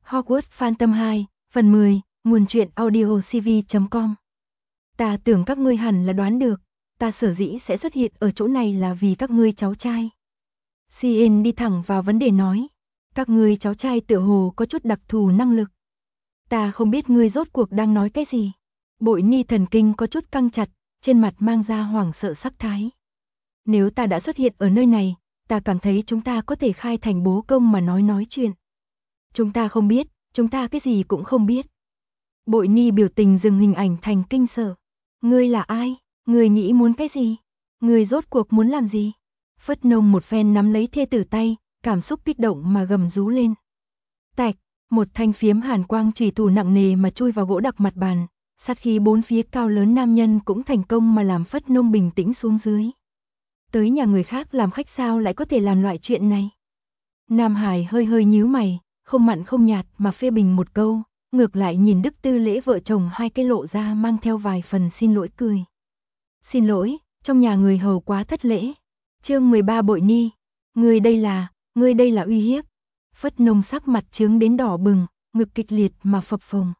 Hogwarts Phantom 2, phần 10, nguồn truyện audio cv.com. Ta tưởng các ngươi hẳn là đoán được, ta sở dĩ sẽ xuất hiện ở chỗ này là vì các ngươi cháu trai. Cien đi thẳng vào vấn đề nói, các ngươi cháu trai tựa hồ có chút đặc thù năng lực. Ta không biết ngươi rốt cuộc đang nói cái gì. Bội ni thần kinh có chút căng chặt, trên mặt mang ra hoảng sợ sắc thái. Nếu ta đã xuất hiện ở nơi này, ta cảm thấy chúng ta có thể khai thành bố công mà nói chuyện. Chúng ta không biết, chúng ta cái gì cũng không biết. Bội ni biểu tình dừng hình ảnh thành kinh sợ. Ngươi là ai? Ngươi nghĩ muốn cái gì? Ngươi rốt cuộc muốn làm gì? Phất Nông một phen nắm lấy thê tử tay, cảm xúc kích động mà gầm rú lên. Tạch, một thanh phiếm hàn quang chủy thủ nặng nề mà chui vào gỗ đặc mặt bàn, sát khí bốn phía cao lớn nam nhân cũng thành công mà làm Phất Nông bình tĩnh xuống dưới. Tới nhà người khác làm khách sao lại có thể làm loại chuyện này? Nam Hải hơi nhíu mày, không mặn không nhạt mà phê bình một câu, ngược lại nhìn Đức Tư Lễ vợ chồng hai cái lộ ra mang theo vài phần xin lỗi cười. Xin lỗi, trong nhà người hầu quá thất lễ. Chương 13 Bội ni, ngươi đây là uy hiếp. Phất Nông sắc mặt chướng đến đỏ bừng, ngực kịch liệt mà phập phồng.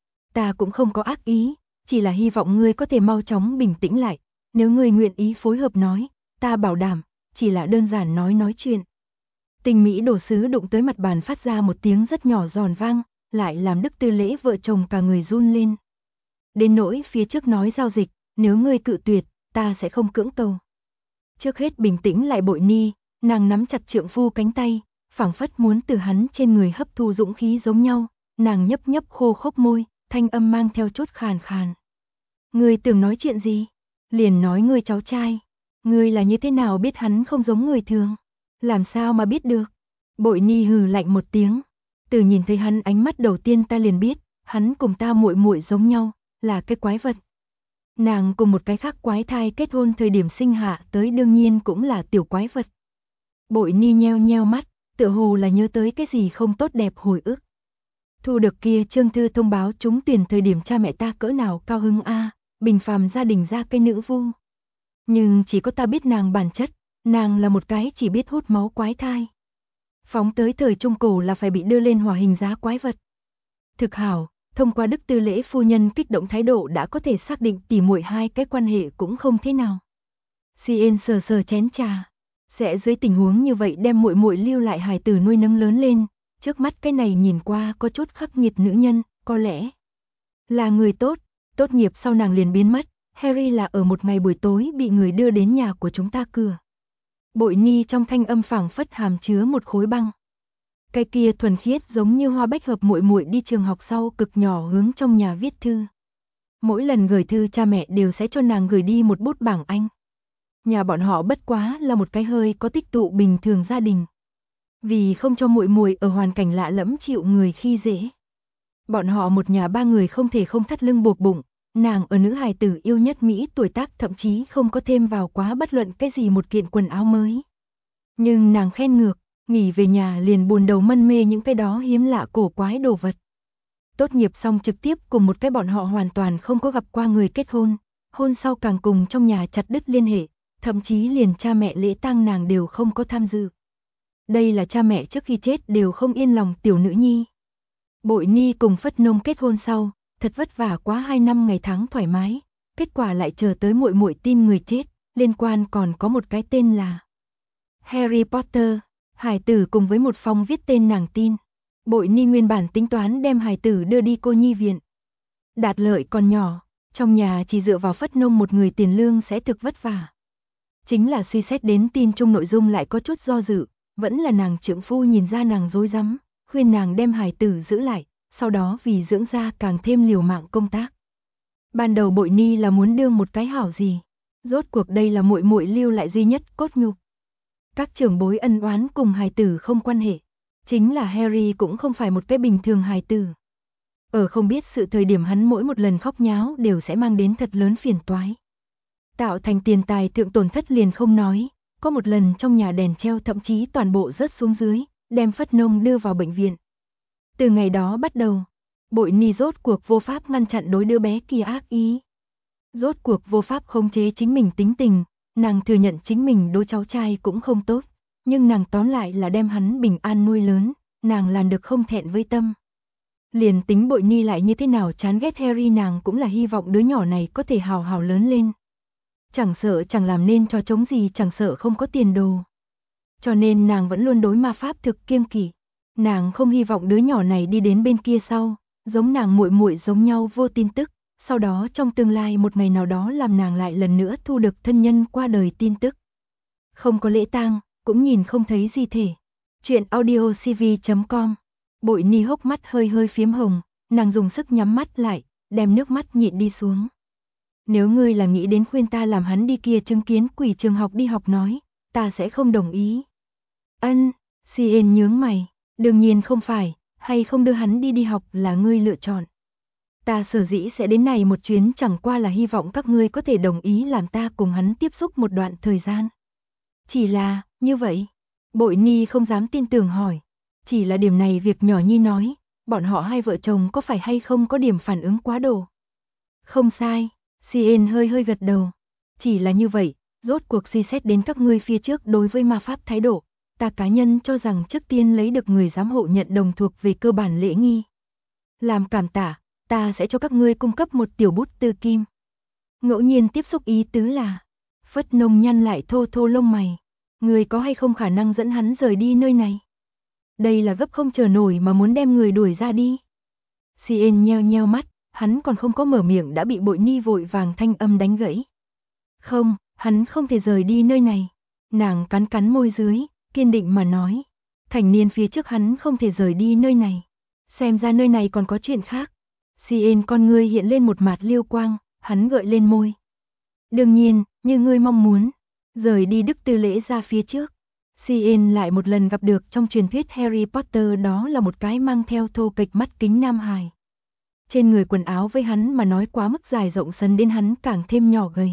Ta cũng không có ác ý, chỉ là hy vọng ngươi có thể mau chóng bình tĩnh lại, nếu ngươi nguyện ý phối hợp nói, ta bảo đảm, chỉ là đơn giản nói chuyện. Tinh mỹ đồ sứ đụng tới mặt bàn phát ra một tiếng rất nhỏ giòn vang, lại làm Đức Tư Lễ vợ chồng cả người run lên. Đến nỗi phía trước nói giao dịch, nếu ngươi cự tuyệt, ta sẽ không cưỡng cầu. Trước hết bình tĩnh lại Bội ni, nàng nắm chặt trượng phu cánh tay, phảng phất muốn từ hắn trên người hấp thu dũng khí giống nhau, nàng nhấp khô khốc môi, thanh âm mang theo chút khàn khàn. Ngươi tưởng nói chuyện gì? Liền nói ngươi cháu trai. Ngươi là như thế nào biết hắn không giống người thường? Làm sao mà biết được? Bội ni hừ lạnh một tiếng. Từ nhìn thấy hắn ánh mắt đầu tiên ta liền biết, hắn cùng ta muội giống nhau, là cái quái vật. Nàng cùng một cái khác quái thai kết hôn thời điểm sinh hạ tới đương nhiên cũng là tiểu quái vật. Bội ni nheo mắt, tựa hồ là nhớ tới cái gì không tốt đẹp hồi ức. Thu được kia trương thư thông báo trúng tuyển thời điểm cha mẹ ta cỡ nào cao hứng a, bình phàm gia đình ra cây nữ vu. Nhưng chỉ có ta biết nàng bản chất, nàng là một cái chỉ biết hút máu quái thai. Phóng tới thời Trung Cổ là phải bị đưa lên hỏa hình giá quái vật. Thực hảo, thông qua Đức Tư Lễ phu nhân kích động thái độ đã có thể xác định tỉ muội hai cái quan hệ cũng không thế nào. Cien sờ chén trà, sẽ dưới tình huống như vậy đem muội lưu lại hài tử nuôi nấng lớn lên, trước mắt cái này nhìn qua có chút khắc nghiệt nữ nhân, có lẽ là người tốt nghiệp sau nàng liền biến mất. Harry là ở một ngày buổi tối bị người đưa đến nhà của chúng ta cửa. Bội ni trong thanh âm phảng phất hàm chứa một khối băng. Cái kia thuần khiết giống như hoa bách hợp muội đi trường học sau cực nhỏ hướng trong nhà viết thư. Mỗi lần gửi thư cha mẹ đều sẽ cho nàng gửi đi một bút bảng Anh. Nhà bọn họ bất quá là một cái hơi có tích tụ bình thường gia đình. Vì không cho muội ở hoàn cảnh lạ lẫm chịu người khi dễ. Bọn họ một nhà ba người không thể không thắt lưng buộc bụng. Nàng ở nữ hài tử yêu nhất Mỹ tuổi tác thậm chí không có thêm vào quá bất luận cái gì một kiện quần áo mới. Nhưng nàng khen ngược, nghỉ về nhà liền buồn đầu mân mê những cái đó hiếm lạ cổ quái đồ vật. Tốt nghiệp xong trực tiếp cùng một cái bọn họ hoàn toàn không có gặp qua người kết hôn, hôn sau càng cùng trong nhà chặt đứt liên hệ, thậm chí liền cha mẹ lễ tang nàng đều không có tham dự. Đây là cha mẹ trước khi chết đều không yên lòng tiểu nữ nhi. Bội ni cùng Phất Nông kết hôn sau, thật vất vả quá 2 năm ngày tháng thoải mái, kết quả lại chờ tới muội tin người chết, liên quan còn có một cái tên là Harry Potter, hài tử cùng với một phong viết tên nàng tin. Bội ni nguyên bản tính toán đem hài tử đưa đi cô nhi viện. Đạt Lợi còn nhỏ, trong nhà chỉ dựa vào Phất Nông một người tiền lương sẽ thực vất vả. Chính là suy xét đến tin chung nội dung lại có chút do dự, vẫn là nàng trượng phu nhìn ra nàng rối rắm, khuyên nàng đem hài tử giữ lại, sau đó vì dưỡng ra càng thêm liều mạng công tác. Ban đầu Bội ni là muốn đương một cái hảo gì, rốt cuộc đây là muội lưu lại duy nhất cốt nhục. Các trưởng bối ân oán cùng hài tử không quan hệ, chính là Harry cũng không phải một cái bình thường hài tử. Ở không biết sự thời điểm hắn mỗi một lần khóc nháo đều sẽ mang đến thật lớn phiền toái. Tạo thành tiền tài thượng tổn thất liền không nói, có một lần trong nhà đèn treo thậm chí toàn bộ rớt xuống dưới, đem Phất Nông đưa vào bệnh viện. Từ ngày đó bắt đầu, Bội ni rốt cuộc vô pháp ngăn chặn đối đứa bé kia ác ý. Rốt cuộc vô pháp khống chế chính mình tính tình, nàng thừa nhận chính mình đối cháu trai cũng không tốt, nhưng nàng tóm lại là đem hắn bình an nuôi lớn, nàng làm được không thẹn với tâm. Liền tính Bội Ni lại như thế nào chán ghét Harry, nàng cũng là hy vọng đứa nhỏ này có thể hào hào lớn lên. Chẳng sợ chẳng làm nên trò trống gì, chẳng sợ không có tiền đồ. Cho nên nàng vẫn luôn đối ma pháp thực kiêng kỵ. Nàng không hy vọng đứa nhỏ này đi đến bên kia sau, giống nàng muội muội giống nhau vô tin tức, sau đó trong tương lai một ngày nào đó làm nàng lại lần nữa thu được thân nhân qua đời tin tức. Không có lễ tang, cũng nhìn không thấy di thể. Chuyện audiocv.com. Bội Ni hốc mắt hơi hơi phiếm hồng, nàng dùng sức nhắm mắt lại, đem nước mắt nhịn đi xuống. Nếu ngươi là nghĩ đến khuyên ta làm hắn đi kia chứng kiến quỷ trường học đi học nói, ta sẽ không đồng ý. Ân, Cien nhướng mày, đương nhiên không phải, hay không đưa hắn đi học là ngươi lựa chọn. Ta sở dĩ sẽ đến này một chuyến chẳng qua là hy vọng các ngươi có thể đồng ý làm ta cùng hắn tiếp xúc một đoạn thời gian. Chỉ là, như vậy, Bội Ni không dám tin tưởng hỏi. Chỉ là điểm này việc nhỏ nhi nói, bọn họ hai vợ chồng có phải hay không có điểm phản ứng quá độ? Không sai, Cien hơi hơi gật đầu. Chỉ là như vậy, rốt cuộc suy xét đến các ngươi phía trước đối với ma pháp thái độ, ta cá nhân cho rằng trước tiên lấy được người giám hộ nhận đồng thuộc về cơ bản lễ nghi. Làm cảm tạ, ta sẽ cho các ngươi cung cấp một tiểu bút tư kim. Ngẫu nhiên tiếp xúc ý tứ là, Phất Nông nhăn lại thô thô lông mày. Người có hay không khả năng dẫn hắn rời đi nơi này? Đây là gấp không chờ nổi mà muốn đem người đuổi ra đi. Cien nheo nheo mắt, hắn còn không có mở miệng đã bị Bội Ni vội vàng thanh âm đánh gãy. Không, hắn không thể rời đi nơi này. Nàng cắn cắn môi dưới, kiên định mà nói. Thành niên phía trước hắn không thể rời đi nơi này. Xem ra nơi này còn có chuyện khác. Cien con ngươi hiện lên một mạt liêu quang, hắn gợi lên môi. Đương nhiên, như ngươi mong muốn. Rời đi Đức Tư Lễ ra phía trước. Cien lại một lần gặp được trong truyền thuyết Harry Potter, đó là một cái mang theo thô kệch mắt kính nam hài. Trên người quần áo với hắn mà nói quá mức dài rộng sấn đến hắn càng thêm nhỏ gầy.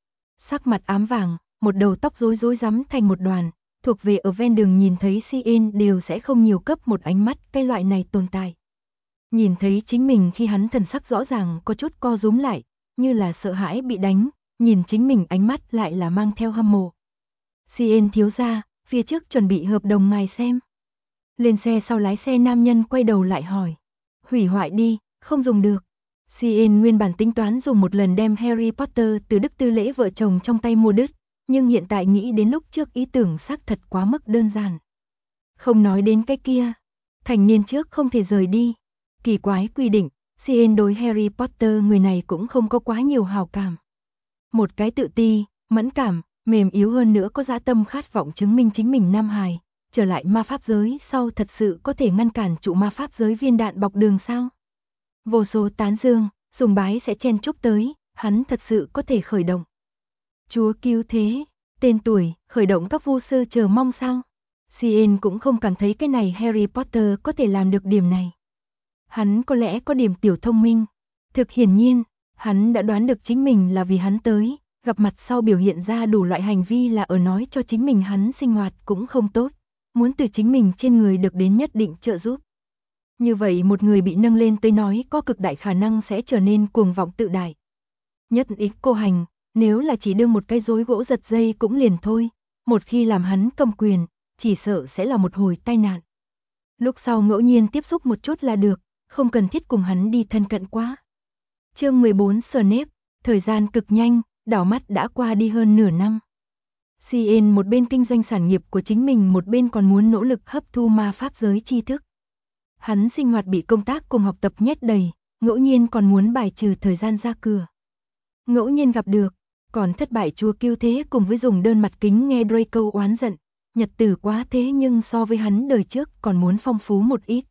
Sắc mặt ám vàng, một đầu tóc rối rối rắm thành một đoàn, thuộc về ở ven đường nhìn thấy Cien đều sẽ không nhiều cấp một ánh mắt cái loại này tồn tại. Nhìn thấy chính mình khi hắn thần sắc rõ ràng có chút co rúm lại, như là sợ hãi bị đánh, nhìn chính mình ánh mắt lại là mang theo hâm mộ. Cien thiếu gia, phía trước chuẩn bị hợp đồng ngài xem. Lên xe sau lái xe nam nhân quay đầu lại hỏi. Hủy hoại đi, không dùng được. Cien nguyên bản tính toán dùng một lần đem Harry Potter từ Đức Tư Lễ vợ chồng trong tay mua đứt, nhưng hiện tại nghĩ đến lúc trước ý tưởng xác thật quá mức đơn giản. Không nói đến cái kia, thành niên trước không thể rời đi. Kỳ quái quy định, Cien đối Harry Potter người này cũng không có quá nhiều hào cảm. Một cái tự ti, mẫn cảm, mềm yếu hơn nữa có dã tâm khát vọng chứng minh chính mình nam hài, trở lại ma pháp giới sau thật sự có thể ngăn cản trụ ma pháp giới viên đạn bọc đường sao? Vô số tán dương, sùng bái sẽ chen chúc tới, hắn thật sự có thể khởi động. Chúa cứu thế, tên tuổi, khởi động các vu sư chờ mong sao? Cien cũng không cảm thấy cái này Harry Potter có thể làm được điểm này. Hắn có lẽ có điểm tiểu thông minh. Thực hiển nhiên, hắn đã đoán được chính mình là vì hắn tới, gặp mặt sau biểu hiện ra đủ loại hành vi là ở nói cho chính mình hắn sinh hoạt cũng không tốt, muốn từ chính mình trên người được đến nhất định trợ giúp. Như vậy một người bị nâng lên tới nói có cực đại khả năng sẽ trở nên cuồng vọng tự đại. Nhất ý cô hành, nếu là chỉ đương một cái rối gỗ giật dây cũng liền thôi, một khi làm hắn cầm quyền, chỉ sợ sẽ là một hồi tai nạn. Lúc sau ngẫu nhiên tiếp xúc một chút là được, không cần thiết cùng hắn đi thân cận quá. Chương 14 Snape, thời gian cực nhanh, đảo mắt đã qua đi hơn nửa năm. Cien một bên kinh doanh sản nghiệp của chính mình, một bên còn muốn nỗ lực hấp thu ma pháp giới tri thức. Hắn sinh hoạt bị công tác cùng học tập nhét đầy, ngẫu nhiên còn muốn bài trừ thời gian ra cửa. Ngẫu nhiên gặp được, còn thất bại chúa cứu thế cùng với dùng đơn mặt kính nghe Draco oán giận, nhật tử quá thế nhưng so với hắn đời trước còn muốn phong phú một ít.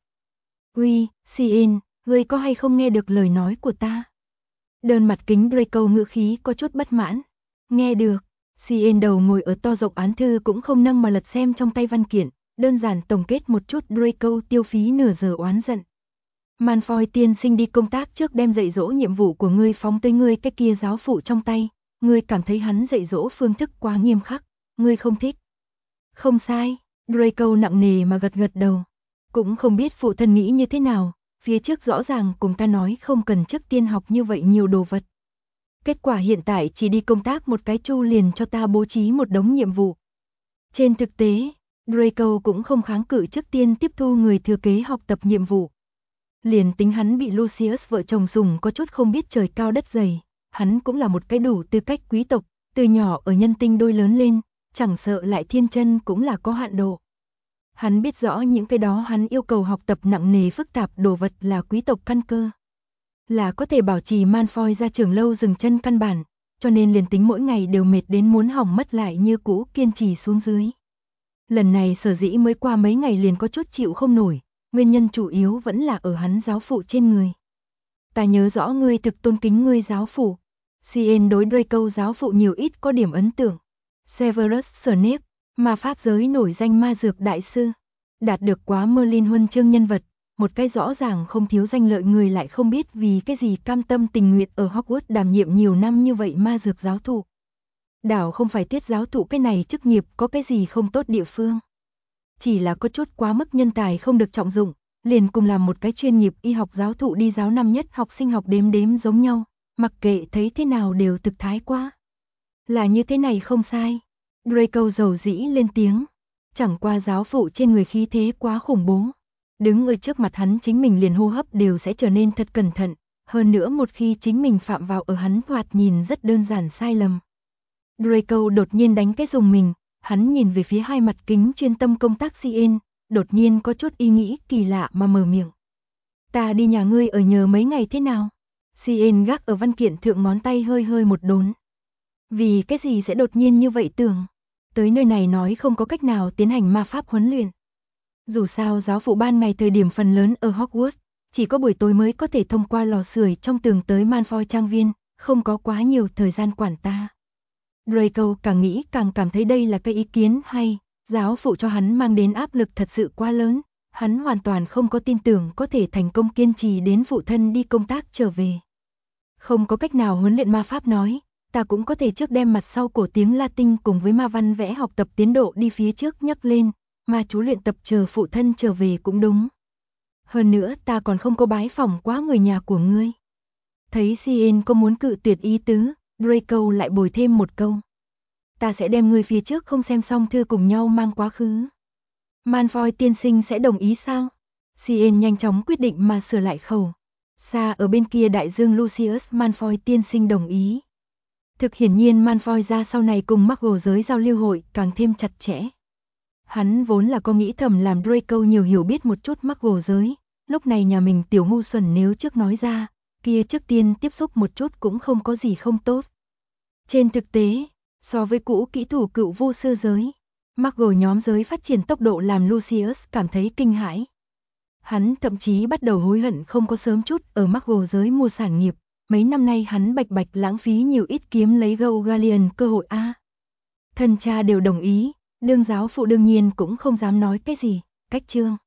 Uy, Cien, ngươi có hay không nghe được lời nói của ta? Đơn mặt kính Draco ngữ khí có chút bất mãn. Nghe được, Cien đầu ngồi ở to rộng án thư cũng không nâng mà lật xem trong tay văn kiện, đơn giản tổng kết một chút Draco tiêu phí nửa giờ oán giận. Malfoy tiên sinh đi công tác trước đem dạy dỗ nhiệm vụ của ngươi phóng tới ngươi cái kia giáo phụ trong tay, ngươi cảm thấy hắn dạy dỗ phương thức quá nghiêm khắc, ngươi không thích. Không sai, Draco nặng nề mà gật gật đầu. Cũng không biết phụ thân nghĩ như thế nào, phía trước rõ ràng cùng ta nói không cần trước tiên học như vậy nhiều đồ vật. Kết quả hiện tại chỉ đi công tác một cái chu liền cho ta bố trí một đống nhiệm vụ. Trên thực tế, Draco cũng không kháng cự trước tiên tiếp thu người thừa kế học tập nhiệm vụ. Liền tính hắn bị Lucius vợ chồng dùng có chút không biết trời cao đất dày, hắn cũng là một cái đủ tư cách quý tộc, từ nhỏ ở nhân tinh đôi lớn lên, chẳng sợ lại thiên chân cũng là có hạn độ. Hắn biết rõ những cái đó hắn yêu cầu học tập nặng nề phức tạp đồ vật là quý tộc căn cơ. Là có thể bảo trì Malfoy ra trường lâu dừng chân căn bản, cho nên liền tính mỗi ngày đều mệt đến muốn hỏng mất lại như cũ kiên trì xuống dưới. Lần này sở dĩ mới qua mấy ngày liền có chút chịu không nổi, nguyên nhân chủ yếu vẫn là ở hắn giáo phụ trên người. Ta nhớ rõ ngươi thực tôn kính ngươi giáo phụ. Cien đối Draco giáo phụ nhiều ít có điểm ấn tượng. Severus Snape, ma pháp giới nổi danh ma dược đại sư, đạt được quá Merlin huân chương nhân vật, một cái rõ ràng không thiếu danh lợi người lại không biết vì cái gì cam tâm tình nguyện ở Hogwarts đảm nhiệm nhiều năm như vậy ma dược giáo thụ. Đảo không phải Tiết giáo thụ cái này chức nghiệp có cái gì không tốt địa phương. Chỉ là có chút quá mức nhân tài không được trọng dụng, liền cùng làm một cái chuyên nghiệp y học giáo thụ đi giáo năm nhất học sinh học đếm giống nhau, mặc kệ thấy thế nào đều thực thái quá. Là như thế này không sai. Draco dầu dĩ lên tiếng, chẳng qua giáo phụ trên người khí thế quá khủng bố. Đứng ở trước mặt hắn chính mình liền hô hấp đều sẽ trở nên thật cẩn thận, hơn nữa một khi chính mình phạm vào ở hắn thoạt nhìn rất đơn giản sai lầm. Draco đột nhiên đánh cái dùng mình, hắn nhìn về phía hai mặt kính chuyên tâm công tác Cien, đột nhiên có chút ý nghĩ kỳ lạ mà mở miệng. Ta đi nhà ngươi ở nhờ mấy ngày thế nào? Cien gác ở văn kiện thượng ngón tay hơi hơi một đốn. Vì cái gì sẽ đột nhiên như vậy tưởng? Tới nơi này nói không có cách nào tiến hành ma pháp huấn luyện. Dù sao giáo phụ ban ngày thời điểm phần lớn ở Hogwarts, chỉ có buổi tối mới có thể thông qua lò sưởi trong tường tới Malfoy trang viên, không có quá nhiều thời gian quản ta. Draco càng nghĩ càng cảm thấy đây là cái ý kiến hay, giáo phụ cho hắn mang đến áp lực thật sự quá lớn, hắn hoàn toàn không có tin tưởng có thể thành công kiên trì đến phụ thân đi công tác trở về. Không có cách nào huấn luyện ma pháp nói, ta cũng có thể trước đem mặt sau cổ tiếng Latin cùng với ma văn vẽ học tập tiến độ đi phía trước nhắc lên, mà chú luyện tập chờ phụ thân trở về cũng đúng. Hơn nữa ta còn không có bái phỏng quá người nhà của ngươi. Thấy Cien có muốn cự tuyệt ý tứ, Draco lại bồi thêm một câu. Ta sẽ đem ngươi phía trước không xem xong thư cùng nhau mang quá khứ. Malfoy tiên sinh sẽ đồng ý sao? Cien nhanh chóng quyết định mà sửa lại khẩu. Xa ở bên kia đại dương Lucius Malfoy tiên sinh đồng ý. Thực hiển nhiên Malfoy ra sau này cùng Muggle giới giao lưu hội càng thêm chặt chẽ. Hắn vốn là có nghĩ thầm làm Draco nhiều hiểu biết một chút Muggle giới, lúc này nhà mình tiểu ngu xuẩn nếu trước nói ra, kia trước tiên tiếp xúc một chút cũng không có gì không tốt. Trên thực tế, so với cũ kỹ thủ cựu vô sư giới, Muggle nhóm giới phát triển tốc độ làm Lucius cảm thấy kinh hãi. Hắn thậm chí bắt đầu hối hận không có sớm chút ở Muggle giới mua sản nghiệp, mấy năm nay hắn bạch bạch lãng phí nhiều ít kiếm lấy Gaugallion cơ hội a. Thân cha đều đồng ý, đương giáo phụ đương nhiên cũng không dám nói cái gì, cách chương.